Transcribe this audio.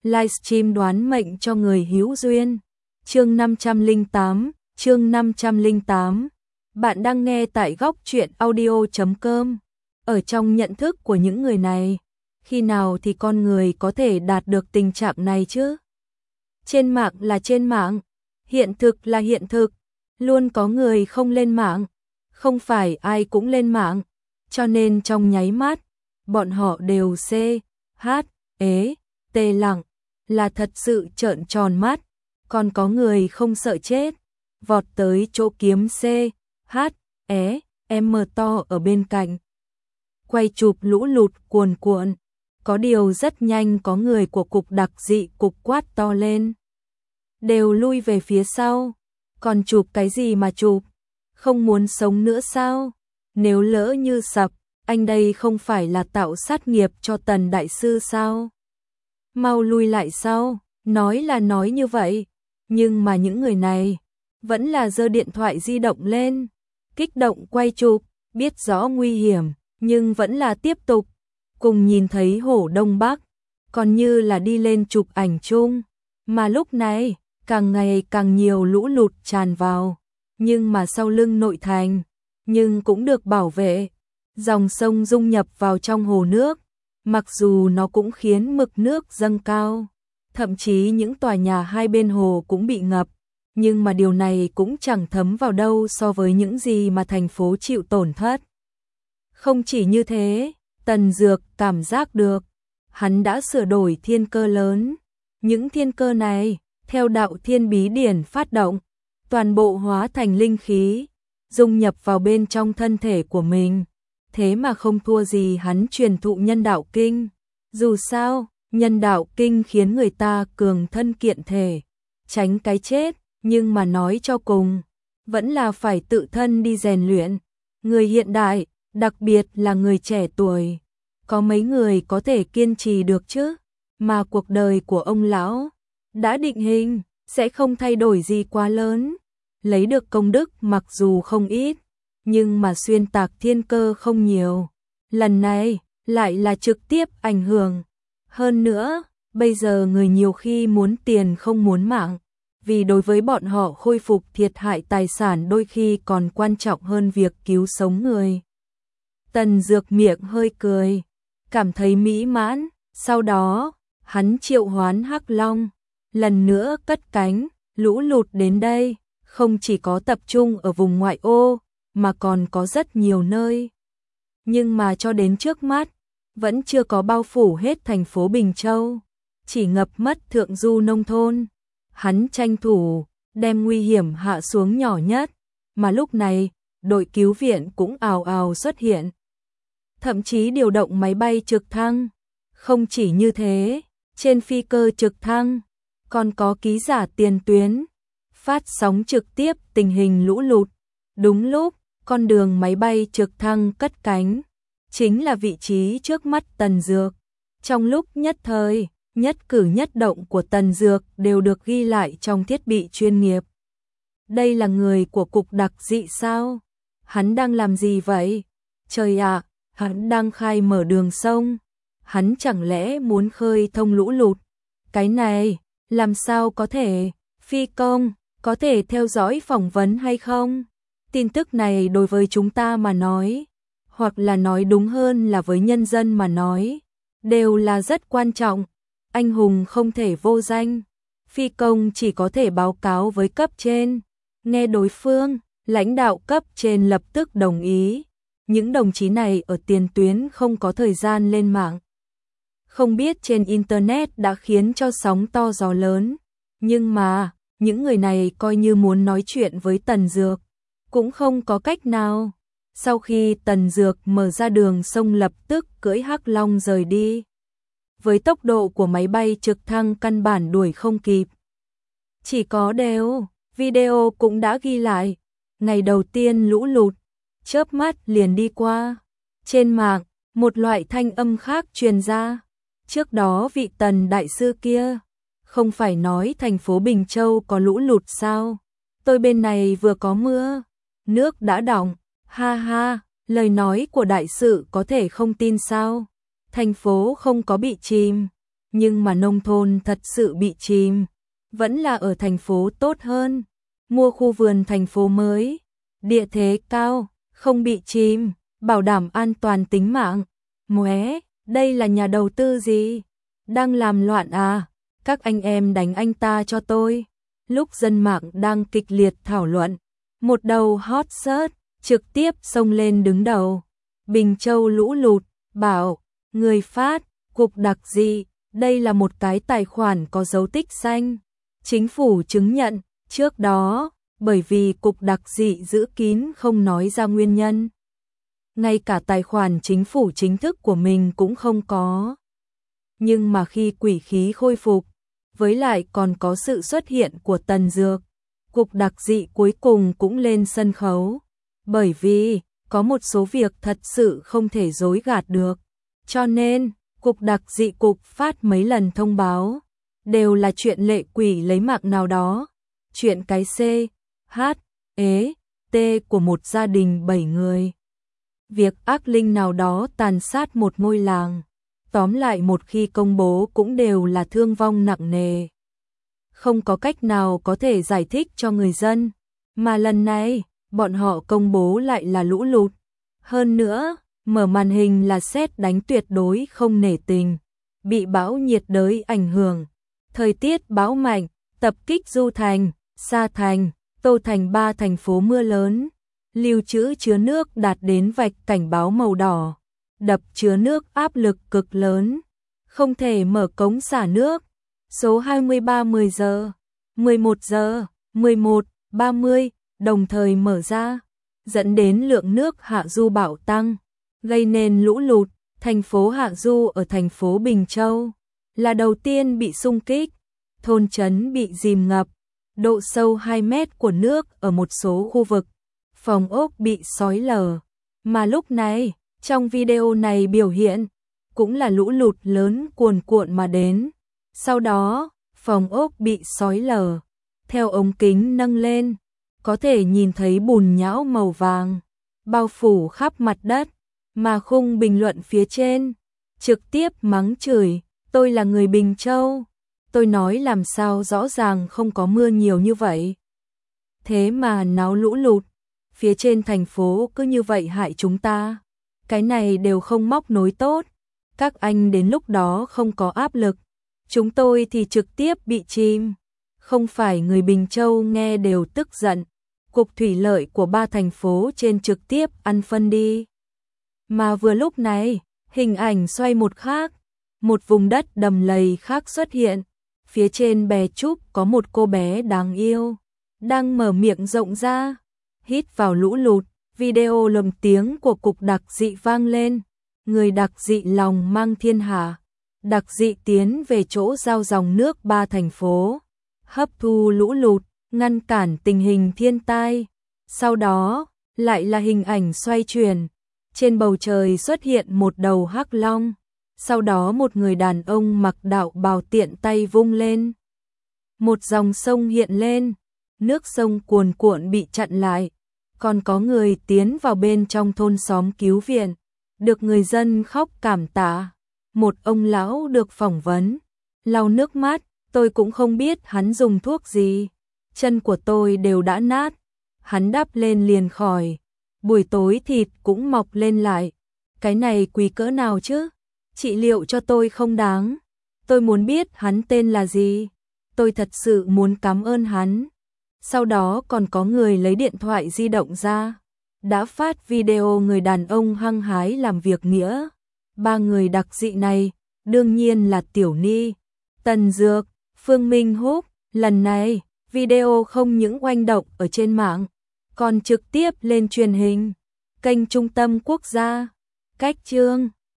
livestream đoán mệnh cho người hữu duyên. Chương 508. Bạn đang nghe tại góc truyện audio.com. Ở trong nhận thức của những người này, khi nào thì con người có thể đạt được tình trạng này chứ? Trên mạng là trên mạng, hiện thực là hiện thực, luôn có người không lên mạng, không phải ai cũng lên mạng, cho nên trong nháy mắt, bọn họ đều lặng, là thật sự trợn tròn mắt, còn có người không sợ chết, vọt tới chỗ kiếm to ở bên cạnh. Quay chụp lũ lụt cuồn cuộn, có điều rất nhanh có người của cục đặc dị cục quát to lên. Đều lui về phía sau, còn chụp cái gì mà chụp, không muốn sống nữa sao? Nếu lỡ như sập, anh đây không phải là tạo sát nghiệp cho Tần Đại Sư sao? Mau lui lại sau, nói là nói như vậy, nhưng mà những người này vẫn là giơ điện thoại di động lên, kích động quay chụp, biết rõ nguy hiểm, nhưng vẫn là tiếp tục. Cùng nhìn thấy Hổ Đông Bắc, còn như là đi lên chụp ảnh chung, mà lúc này, càng ngày càng nhiều lũ lụt tràn vào, nhưng mà sau lưng nội thành, nhưng cũng được bảo vệ. Dòng sông dung nhập vào trong hồ nước, mặc dù nó cũng khiến mực nước dâng cao, thậm chí những tòa nhà hai bên hồ cũng bị ngập, nhưng mà điều này cũng chẳng thấm vào đâu so với những gì mà thành phố chịu tổn thất. Không chỉ như thế, Tần Dược cảm giác được, hắn đã sửa đổi thiên cơ lớn. Những thiên cơ này, theo đạo thiên bí điển phát động, toàn bộ hóa thành linh khí, dung nhập vào bên trong thân thể của mình. Thế mà không thua gì hắn truyền thụ nhân đạo kinh. Dù sao, nhân đạo kinh khiến người ta cường thân kiện thể, tránh cái chết, nhưng mà nói cho cùng, vẫn là phải tự thân đi rèn luyện. Người hiện đại, đặc biệt là người trẻ tuổi, có mấy người có thể kiên trì được chứ? Mà cuộc đời của ông lão đã định hình, sẽ không thay đổi gì quá lớn. Lấy được công đức mặc dù không ít, nhưng mà xuyên tạc thiên cơ không nhiều. Lần này, lại là trực tiếp ảnh hưởng. Hơn nữa, bây giờ người nhiều khi muốn tiền không muốn mạng, vì đối với bọn họ khôi phục thiệt hại tài sản đôi khi còn quan trọng hơn việc cứu sống người. Tần Dược miệng hơi cười, cảm thấy mỹ mãn, sau đó, hắn triệu hoán Hắc Long, lần nữa cất cánh, lũ lụt đến đây, không chỉ có tập trung ở vùng ngoại ô, mà còn có rất nhiều nơi. Nhưng mà cho đến trước mắt, vẫn chưa có bao phủ hết thành phố Bình Châu, chỉ ngập mất thượng du nông thôn. Hắn tranh thủ, đem nguy hiểm hạ xuống nhỏ nhất, mà lúc này, đội cứu viện cũng ào ào xuất hiện. Thậm chí điều động máy bay trực thăng. Không chỉ như thế, trên phi cơ trực thăng, còn có ký giả tiền tuyến, phát sóng trực tiếp tình hình lũ lụt. Đúng lúc, con đường máy bay trực thăng cất cánh, chính là vị trí trước mắt Tần Dược. Trong lúc nhất thời, nhất cử nhất động của Tần Dược đều được ghi lại trong thiết bị chuyên nghiệp. Đây là người của cục đặc dị sao? Hắn đang làm gì vậy? Trời ạ, hắn đang khai mở đường sông. Hắn chẳng lẽ muốn khơi thông lũ lụt? Cái này, làm sao có thể? Phi công, có thể theo dõi phỏng vấn hay không? Tin tức này đối với chúng ta mà nói, hoặc là nói đúng hơn là với nhân dân mà nói, đều là rất quan trọng. Anh hùng không thể vô danh. Phi công chỉ có thể báo cáo với cấp trên. Nghe đối phương, lãnh đạo cấp trên lập tức đồng ý. Những đồng chí này ở tiền tuyến không có thời gian lên mạng. Không biết trên Internet đã khiến cho sóng to gió lớn. Nhưng mà, những người này coi như muốn nói chuyện với Tần Dược, cũng không có cách nào. Sau khi Tần Dược mở ra đường sông lập tức cưỡi Hắc Long rời đi. Với tốc độ của máy bay trực thăng căn bản đuổi không kịp. Chỉ có video cũng đã ghi lại. Ngày đầu tiên lũ lụt, chớp mắt liền đi qua. Trên mạng, một loại thanh âm khác truyền ra. Trước đó vị Tần Đại Sư kia, không phải nói thành phố Bình Châu có lũ lụt sao? Tôi bên này vừa có mưa, nước đã đọng. Ha ha, lời nói của đại sự có thể không tin sao? Thành phố không có bị chìm, nhưng mà nông thôn thật sự bị chìm, vẫn là ở thành phố tốt hơn. Mua khu vườn thành phố mới, địa thế cao, không bị chìm, bảo đảm an toàn tính mạng. Móe, đây là nhà đầu tư gì? Đang làm loạn à? Các anh em đánh anh ta cho tôi. Lúc dân mạng đang kịch liệt thảo luận, một đầu hot search trực tiếp xông lên đứng đầu. Bình Châu lũ lụt, bảo, người phát, cục đặc dị, đây là một cái tài khoản có dấu tích xanh. Chính phủ chứng nhận, trước đó, bởi vì cục đặc dị giữ kín không nói ra nguyên nhân. Ngay cả tài khoản chính phủ chính thức của mình cũng không có. Nhưng mà khi quỷ khí khôi phục, với lại còn có sự xuất hiện của Tần Dược, cục đặc dị cuối cùng cũng lên sân khấu. Bởi vì, có một số việc thật sự không thể dối gạt được. Cho nên, cục đặc dị cục phát mấy lần thông báo, đều là chuyện lệ quỷ lấy mạng nào đó. Chuyện cái C, H, E, T của một gia đình 7 người. Việc ác linh nào đó tàn sát một ngôi làng. Tóm lại một khi công bố cũng đều là thương vong nặng nề. Không có cách nào có thể giải thích cho người dân. Mà lần này, bọn họ công bố lại là lũ lụt. Hơn nữa, mở màn hình là sét đánh tuyệt đối không nể tình. Bị bão nhiệt đới ảnh hưởng. Thời tiết bão mạnh, tập kích Du Thành, Sa Thành, Tô Thành 3 thành phố mưa lớn. Lưu trữ chứa nước đạt đến vạch cảnh báo màu đỏ. Đập chứa nước áp lực cực lớn. Không thể mở cống xả nước. Số 23 giờ, 11 giờ, 11, 30 đồng thời mở ra, dẫn đến lượng nước hạ du bão tăng, gây nên lũ lụt. Thành phố Hạ Du ở thành phố Bình Châu là đầu tiên bị xung kích, thôn trấn bị dìm ngập, độ sâu 2 mét của nước ở một số khu vực, phòng ốc bị xói lở. Mà lúc này, trong video này biểu hiện, cũng là lũ lụt lớn cuồn cuộn mà đến. Sau đó, phòng ốc bị xói lở, theo ống kính nâng lên, có thể nhìn thấy bùn nhão màu vàng, bao phủ khắp mặt đất, mà khung bình luận phía trên, trực tiếp mắng chửi, tôi là người Bình Châu, tôi nói làm sao rõ ràng không có mưa nhiều như vậy. Thế mà náo lũ lụt, phía trên thành phố cứ như vậy hại chúng ta, cái này đều không móc nối tốt, các anh đến lúc đó không có áp lực, chúng tôi thì trực tiếp bị chìm. Không phải người Bình Châu nghe đều tức giận, cục thủy lợi của 3 thành phố trên trực tiếp ăn phân đi. Mà vừa lúc này, hình ảnh xoay một khác, một vùng đất đầm lầy khác xuất hiện, phía trên bè trúc có một cô bé đáng yêu, đang mở miệng rộng ra, hít vào lũ lụt, video lồng tiếng của cục đặc dị vang lên, người đặc dị lòng mang thiên hạ, đặc dị tiến về chỗ giao dòng nước 3 thành phố, hấp thu lũ lụt, ngăn cản tình hình thiên tai. Sau đó, lại là hình ảnh xoay chuyển, trên bầu trời xuất hiện một đầu hắc long, sau đó một người đàn ông mặc đạo bào tiện tay vung lên. Một dòng sông hiện lên, nước sông cuồn cuộn bị chặn lại, còn có người tiến vào bên trong thôn xóm cứu viện, được người dân khóc cảm tạ. Một ông lão được phỏng vấn, lau nước mắt, tôi cũng không biết hắn dùng thuốc gì, chân của tôi đều đã nát, hắn đắp lên liền khỏi, buổi tối thịt cũng mọc lên lại, cái này quý cỡ nào chứ, trị liệu cho tôi không đáng, tôi muốn biết hắn tên là gì, tôi thật sự muốn cảm ơn hắn. Sau đó còn có người lấy điện thoại di động ra, đã phát video người đàn ông hăng hái làm việc nghĩa. 3 người đặc dị này, đương nhiên là Tiểu Ni, Tần Dược, Phương Minh Húc. Lần này, video không những oanh động ở trên mạng, còn trực tiếp lên truyền hình, kênh Trung tâm Quốc gia. Cách chương